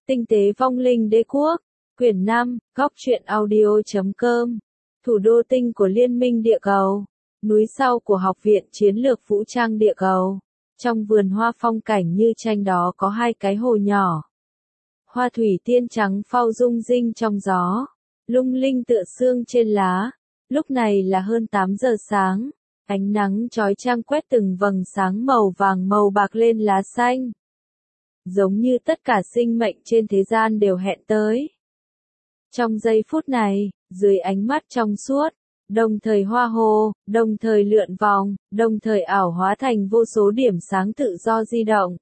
Tinh tế vong linh đế quốc, quyển 5, góc truyện audio.com, thủ đô tinh của Liên minh địa cầu, núi sau của Học viện Chiến lược Vũ trang địa cầu. Trong vườn hoa phong cảnh như tranh đó có hai cái hồ nhỏ. Hoa thủy tiên trắng phao rung rinh trong gió, lung linh tựa sương trên lá. Lúc này là hơn 8 giờ sáng, ánh nắng chói chang quét từng vầng sáng màu vàng màu bạc lên lá xanh. Giống như tất cả sinh mệnh trên thế gian đều hẹn tới. Trong giây phút này, dưới ánh mắt trong suốt, đồng thời hoa hồ, đồng thời lượn vòng, đồng thời ảo hóa thành vô số điểm sáng tự do di động.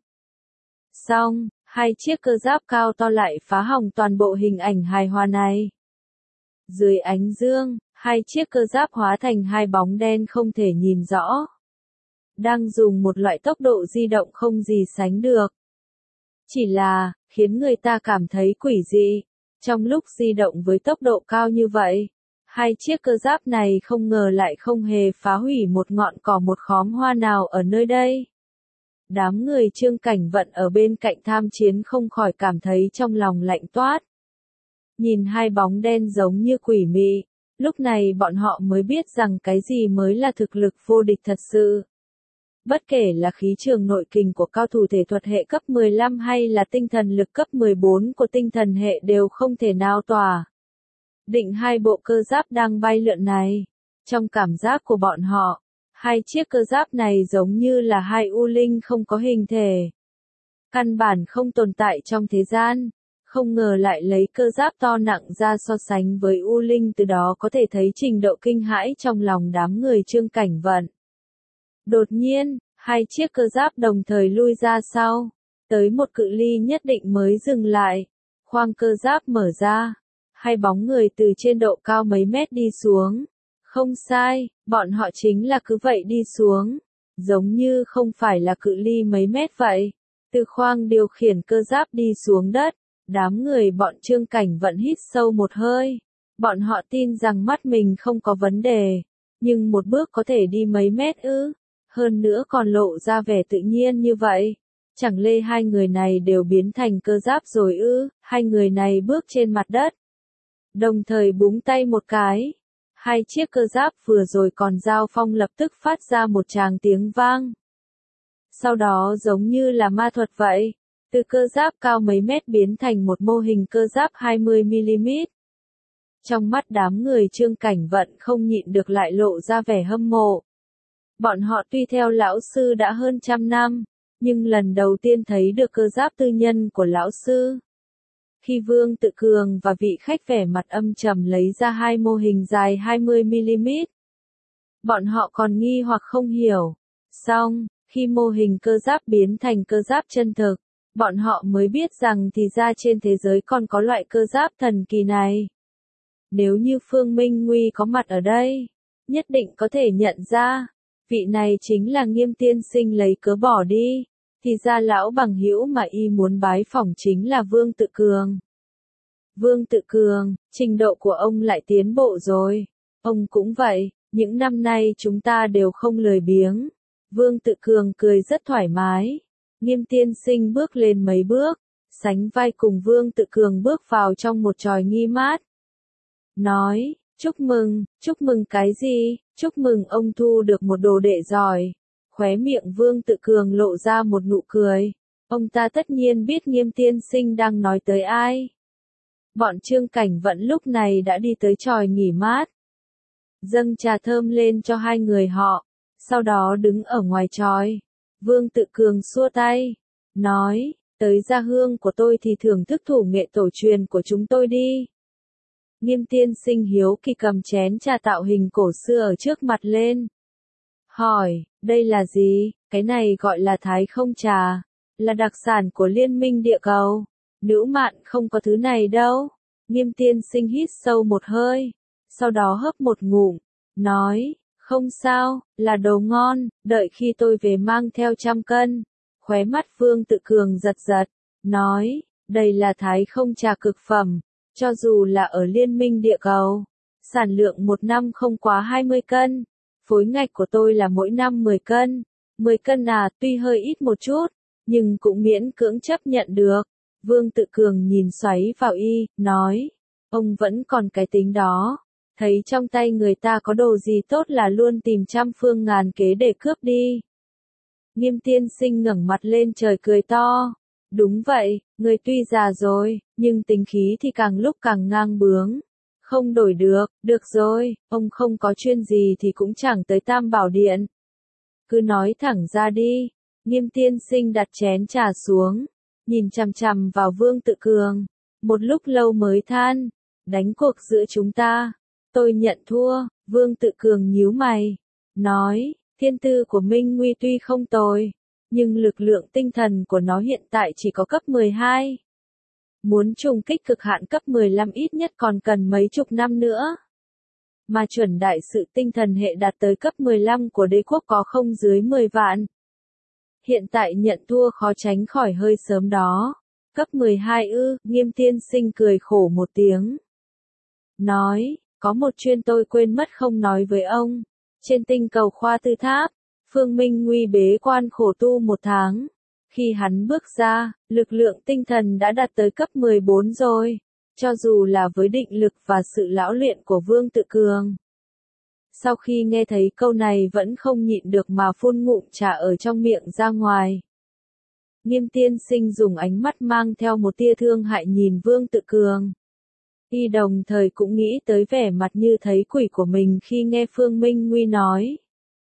Xong, hai chiếc cơ giáp cao to lại phá hỏng toàn bộ hình ảnh hài hòa này. Dưới ánh dương, hai chiếc cơ giáp hóa thành hai bóng đen không thể nhìn rõ. Đang dùng một loại tốc độ di động không gì sánh được. Chỉ là, khiến người ta cảm thấy quỷ dị. Trong lúc di động với tốc độ cao như vậy, hai chiếc cơ giáp này không ngờ lại không hề phá hủy một ngọn cỏ một khóm hoa nào ở nơi đây. Đám người Trương Cảnh Vận ở bên cạnh tham chiến không khỏi cảm thấy trong lòng lạnh toát. Nhìn hai bóng đen giống như quỷ mị, lúc này bọn họ mới biết rằng cái gì mới là thực lực vô địch thật sự. Bất kể là khí trường nội kình của cao thủ thể thuật hệ cấp 15 hay là tinh thần lực cấp 14 của tinh thần hệ đều không thể nào tỏa định hai bộ cơ giáp đang bay lượn này. Trong cảm giác của bọn họ, hai chiếc cơ giáp này giống như là hai u linh không có hình thể. Căn bản không tồn tại trong thế gian, không ngờ lại lấy cơ giáp to nặng ra so sánh với u linh, từ đó có thể thấy trình độ kinh hãi trong lòng đám người Trương Cảnh Vận. Đột nhiên, hai chiếc cơ giáp đồng thời lui ra sau, tới một cự ly nhất định mới dừng lại. Khoang cơ giáp mở ra, hai bóng người từ trên độ cao mấy mét đi xuống. Không sai, bọn họ chính là cứ vậy đi xuống, giống như không phải là cự ly mấy mét vậy. Từ khoang điều khiển cơ giáp đi xuống đất, đám người bọn Trương Cảnh Vận hít sâu một hơi. Bọn họ tin rằng mắt mình không có vấn đề, nhưng một bước có thể đi mấy mét ư? Hơn nữa còn lộ ra vẻ tự nhiên như vậy. Chẳng lẽ hai người này đều biến thành cơ giáp rồi ư? Hai người này bước trên mặt đất, đồng thời búng tay một cái. Hai chiếc cơ giáp vừa rồi còn giao phong lập tức phát ra một tràng tiếng vang. Sau đó giống như là ma thuật vậy, từ cơ giáp cao mấy mét biến thành một mô hình cơ giáp 20mm. Trong mắt đám người Trương Cảnh Vận không nhịn được lại lộ ra vẻ hâm mộ. Bọn họ tuy theo lão sư đã hơn trăm năm, nhưng lần đầu tiên thấy được cơ giáp tư nhân của lão sư. Khi Vương Tự Cường và vị khách vẻ mặt âm trầm lấy ra hai mô hình dài 20mm, bọn họ còn nghi hoặc không hiểu. Xong, khi mô hình cơ giáp biến thành cơ giáp chân thực, bọn họ mới biết rằng thì ra trên thế giới còn có loại cơ giáp thần kỳ này. Nếu như Phương Minh Nguy có mặt ở đây, nhất định có thể nhận ra, vị này chính là Nghiêm tiên sinh lấy cớ bỏ đi. Thì ra lão bằng hữu mà y muốn bái phỏng chính là Vương Tự Cường. Vương Tự Cường, trình độ của ông lại tiến bộ rồi. Ông cũng vậy, những năm nay chúng ta đều không lười biếng. Vương Tự Cường cười rất thoải mái. Nghiêm tiên sinh bước lên mấy bước, sánh vai cùng Vương Tự Cường bước vào trong một chòi nghi mát. Nói, chúc mừng cái gì? Chúc mừng ông thu được một đồ đệ giỏi. Khóe miệng Vương Tự Cường lộ ra một nụ cười. Ông ta tất nhiên biết Nghiêm tiên sinh đang nói tới ai. Bọn Trương Cảnh Vận lúc này đã đi tới chòi nghỉ mát, dâng trà thơm lên cho hai người họ, sau đó đứng ở ngoài chòi. Vương Tự Cường xua tay, nói, tới gia hương của tôi thì thưởng thức thủ nghệ tổ truyền của chúng tôi đi. Nghiêm tiên sinh hiếu kỳ cầm chén trà tạo hình cổ xưa ở trước mặt lên. Hỏi, đây là gì? Cái này gọi là Thái không trà, là đặc sản của Liên minh địa cầu. Nữ mạn không có thứ này đâu. Nghiêm tiên sinh hít sâu một hơi, sau đó hớp một ngụm, nói, không sao, là đồ ngon, đợi khi tôi về mang theo 100 cân. Khóe mắt Vương Tự Cường giật giật, nói, đây là Thái không trà cực phẩm, cho dù là ở Liên minh địa cầu, sản lượng một năm không quá 20 cân. Phối ngạch của tôi là mỗi năm 10 cân. 10 cân à, tuy hơi ít một chút, nhưng cũng miễn cưỡng chấp nhận được. Vương Tự Cường nhìn xoáy vào y, nói, ông vẫn còn cái tính đó, thấy trong tay người ta có đồ gì tốt là luôn tìm trăm phương ngàn kế để cướp đi. Nghiêm Tiên Sinh ngẩng mặt lên trời cười to, đúng vậy, người tuy già rồi, nhưng tính khí thì càng lúc càng ngang bướng. Không đổi được rồi, ông không có chuyên gì thì cũng chẳng tới Tam Bảo Điện. Cứ nói thẳng ra đi. Nghiêm Tiên Sinh đặt chén trà xuống, nhìn chằm chằm vào Vương Tự Cường, một lúc lâu mới than, đánh cuộc giữa chúng ta, tôi nhận thua. Vương Tự Cường nhíu mày, nói, thiên tư của Minh Nguy tuy không tồi, nhưng lực lượng tinh thần của nó hiện tại chỉ có cấp 12. Muốn trùng kích cực hạn cấp 15 ít nhất còn cần mấy chục năm nữa. Mà chuẩn đại sự tinh thần hệ đạt tới cấp 15 của đế quốc có không dưới 10 vạn. Hiện tại nhận thua khó tránh khỏi hơi sớm đó. Cấp 12 ư, Nghiêm Tiên Sinh cười khổ một tiếng. Nói, có một chuyện tôi quên mất không nói với ông. Trên tinh cầu Khoa Tư Tháp, Phương Minh Nguy bế quan khổ tu 1 tháng. Khi hắn bước ra, lực lượng tinh thần đã đạt tới cấp 14 rồi. Cho dù là với định lực và sự lão luyện của Vương Tự Cường. Sau khi nghe thấy câu này vẫn không nhịn được mà phun ngụm trà ở trong miệng ra ngoài. Nghiêm Tiên Sinh dùng ánh mắt mang theo một tia thương hại nhìn Vương Tự Cường. Y đồng thời cũng nghĩ tới vẻ mặt như thấy quỷ của mình khi nghe Phương Minh Nguy nói.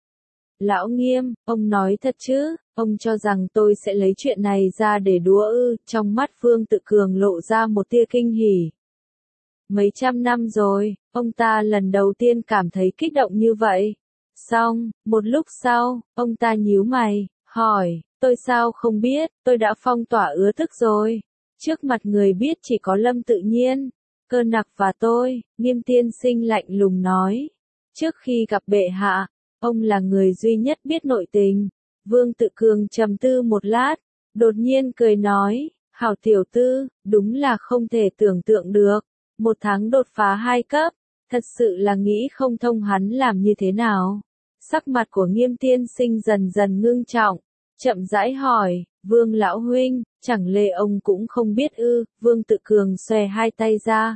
Lão Nghiêm, ông nói thật chứ, ông cho rằng tôi sẽ lấy chuyện này ra để đùa ư? Trong mắt Vương Tự Cường lộ ra một tia kinh hỉ. Mấy trăm năm rồi, ông ta lần đầu tiên cảm thấy kích động như vậy. Xong, một lúc sau, ông ta nhíu mày, hỏi, tôi sao không biết, tôi đã phong tỏa ứa thức rồi. Trước mặt người biết chỉ có Lâm Tự Nhiên, Cơ Nặc và tôi. Nghiêm Tiên Sinh lạnh lùng nói. Trước khi gặp bệ hạ, ông là người duy nhất biết nội tình. Vương Tự Cường trầm tư một lát, đột nhiên cười nói, hảo tiểu tư, đúng là không thể tưởng tượng được. 1 tháng đột phá 2 cấp, thật sự là nghĩ không thông hắn làm như thế nào. Sắc mặt của Nghiêm Tiên Sinh dần dần ngưng trọng, chậm rãi hỏi, Vương lão huynh, chẳng lẽ ông cũng không biết ư? Vương Tự Cường xòe hai tay ra,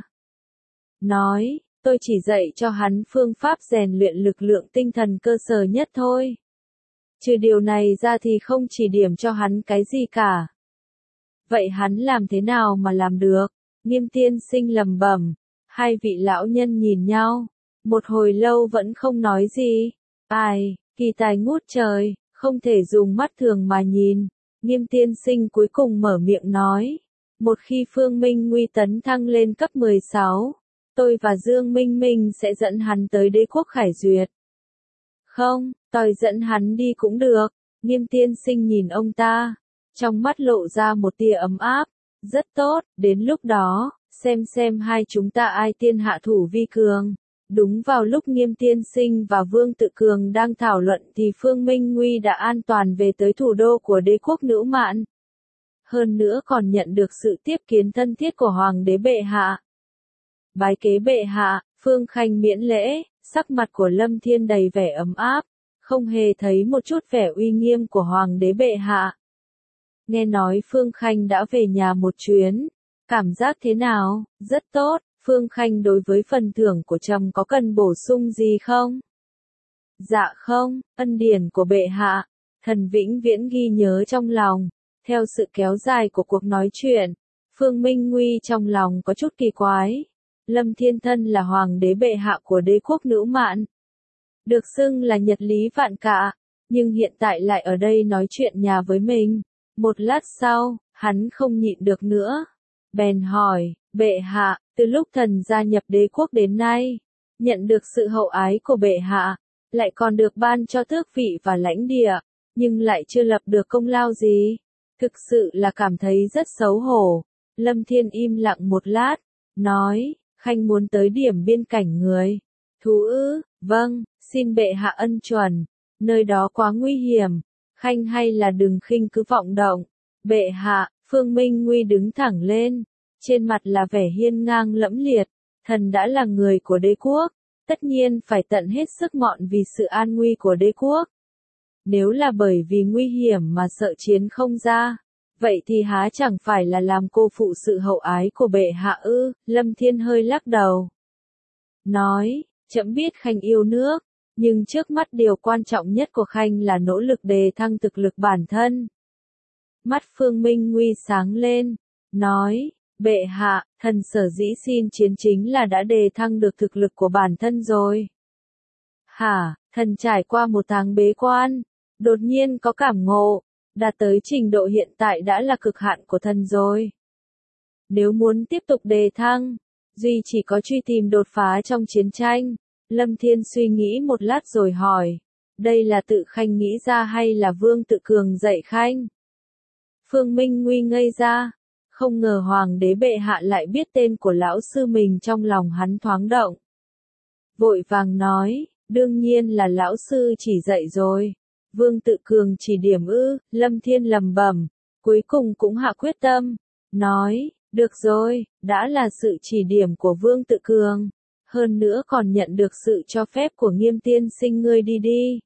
nói, tôi chỉ dạy cho hắn phương pháp rèn luyện lực lượng tinh thần cơ sở nhất thôi. Trừ điều này ra thì không chỉ điểm cho hắn cái gì cả. Vậy hắn làm thế nào mà làm được? Nghiêm Tiên Sinh lẩm bẩm. Hai vị lão nhân nhìn nhau, một hồi lâu vẫn không nói gì. Ai, kỳ tài ngút trời, không thể dùng mắt thường mà nhìn. Nghiêm Tiên Sinh cuối cùng mở miệng nói. Một khi Phương Minh Nguy tấn thăng lên cấp 16, tôi và Dương Minh Minh sẽ dẫn hắn tới đế quốc Khải Duyệt. Không, tôi dẫn hắn đi cũng được. Nghiêm Tiên Sinh nhìn ông ta, trong mắt lộ ra một tia ấm áp. Rất tốt, đến lúc đó, xem hai chúng ta ai tiên hạ thủ vi cường. Đúng vào lúc Nghiêm Tiên Sinh và Vương Tự Cường đang thảo luận thì Phương Minh Nguy đã an toàn về tới thủ đô của đế quốc Nữ Mạn. Hơn nữa còn nhận được sự tiếp kiến thân thiết của Hoàng đế bệ hạ. Bái kế bệ hạ, Phương Khanh miễn lễ, sắc mặt của Lâm Thiên đầy vẻ ấm áp, không hề thấy một chút vẻ uy nghiêm của Hoàng đế bệ hạ. Nghe nói Phương Khanh đã về nhà một chuyến, cảm giác thế nào? Rất tốt. Phương Khanh đối với phần thưởng của trẫm có cần bổ sung gì không? Dạ không, ân điển của bệ hạ, thần vĩnh viễn ghi nhớ trong lòng. Theo sự kéo dài của cuộc nói chuyện, Phương Minh Nguy trong lòng có chút kỳ quái. Lâm Thiên Thân là hoàng đế bệ hạ của đế quốc Nữ Mạn, được xưng là Nhật Lý Vạn Cạ, nhưng hiện tại lại ở đây nói chuyện nhà với mình. Một lát sau, hắn không nhịn được nữa, bèn hỏi, bệ hạ, từ lúc thần gia nhập đế quốc đến nay, nhận được sự hậu ái của bệ hạ, lại còn được ban cho tước vị và lãnh địa, nhưng lại chưa lập được công lao gì. Thực sự là cảm thấy rất xấu hổ. Lâm Thiên im lặng một lát, nói, Khanh muốn tới điểm biên cảnh người. Thú ư, vâng, xin bệ hạ ân chuẩn, nơi đó quá nguy hiểm. Khanh hay là đừng khinh cứ vọng động. Bệ hạ, Phương Minh Nguy đứng thẳng lên, trên mặt là vẻ hiên ngang lẫm liệt. Thần đã là người của đế quốc, tất nhiên phải tận hết sức mọn vì sự an nguy của đế quốc. Nếu là bởi vì nguy hiểm mà sợ chiến không ra, Vậy thì há chẳng phải là làm cô phụ sự hậu ái của bệ hạ ư? Lâm Thiên hơi lắc đầu. Nói, trẫm biết Khanh yêu nước, nhưng trước mắt điều quan trọng nhất của Khanh là nỗ lực đề thăng thực lực bản thân. Mắt Phương Minh Nguy sáng lên, nói, bệ hạ, thần sở dĩ xin chiến chính là đã đề thăng được thực lực của bản thân rồi. Hả, thần trải qua một tháng bế quan, đột nhiên có cảm ngộ, đạt tới trình độ hiện tại đã là cực hạn của thần rồi. Nếu muốn tiếp tục đề thăng, duy chỉ có truy tìm đột phá trong chiến tranh. Lâm Thiên suy nghĩ một lát rồi hỏi, đây là tự Khanh nghĩ ra hay là Vương Tự Cường dạy Khanh? Phương Minh Nguy ngây ra, không ngờ Hoàng đế bệ hạ lại biết tên của lão sư mình, trong lòng hắn thoáng động. Vội vàng nói, đương nhiên là lão sư chỉ dạy rồi. Vương Tự Cường chỉ điểm ư? Lâm Thiên lẩm bẩm, cuối cùng cũng hạ quyết tâm, nói, được rồi, đã là sự chỉ điểm của Vương Tự Cường, hơn nữa còn nhận được sự cho phép của Nghiêm tiên sinh, ngươi đi đi.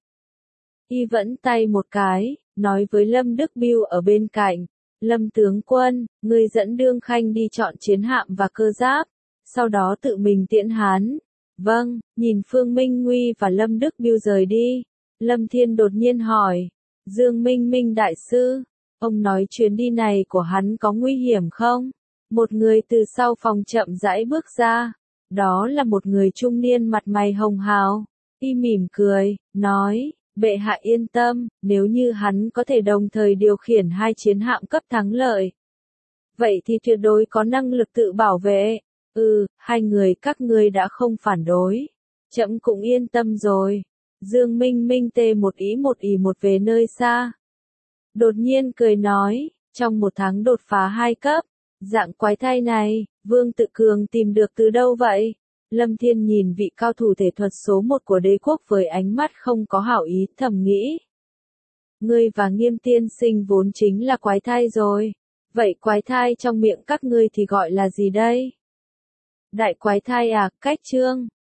Y vẫn tay một cái, nói với Lâm Đức Bưu ở bên cạnh, Lâm tướng quân, ngươi dẫn Đương Khanh đi chọn chiến hạm và cơ giáp, sau đó tự mình tiễn hắn. Vâng, nhìn Phương Minh Nguy và Lâm Đức Bưu rời đi, Lâm Thiên đột nhiên hỏi, Dương Minh Minh đại sư, ông nói chuyến đi này của hắn có nguy hiểm không? Một người từ sau phòng chậm rãi bước ra, đó là một người trung niên mặt mày hồng hào. Y mỉm cười, nói, bệ hạ yên tâm, nếu như hắn có thể đồng thời điều khiển hai chiến hạm cấp thắng lợi, vậy thì tuyệt đối có năng lực tự bảo vệ. Hai người các ngươi đã không phản đối, trẫm cũng yên tâm rồi. Dương Minh Minh tê một ý một về nơi xa. Đột nhiên cười nói, trong một tháng đột phá 2 cấp, dạng quái thai này, Vương Tự Cường tìm được từ đâu vậy? Lâm Thiên nhìn vị cao thủ thể thuật số 1 của đế quốc với ánh mắt không có hảo ý, thầm nghĩ. Ngươi và Nghiêm tiên sinh vốn chính là quái thai rồi. Vậy quái thai trong miệng các ngươi thì gọi là gì đây? Đại quái thai à? Cách chương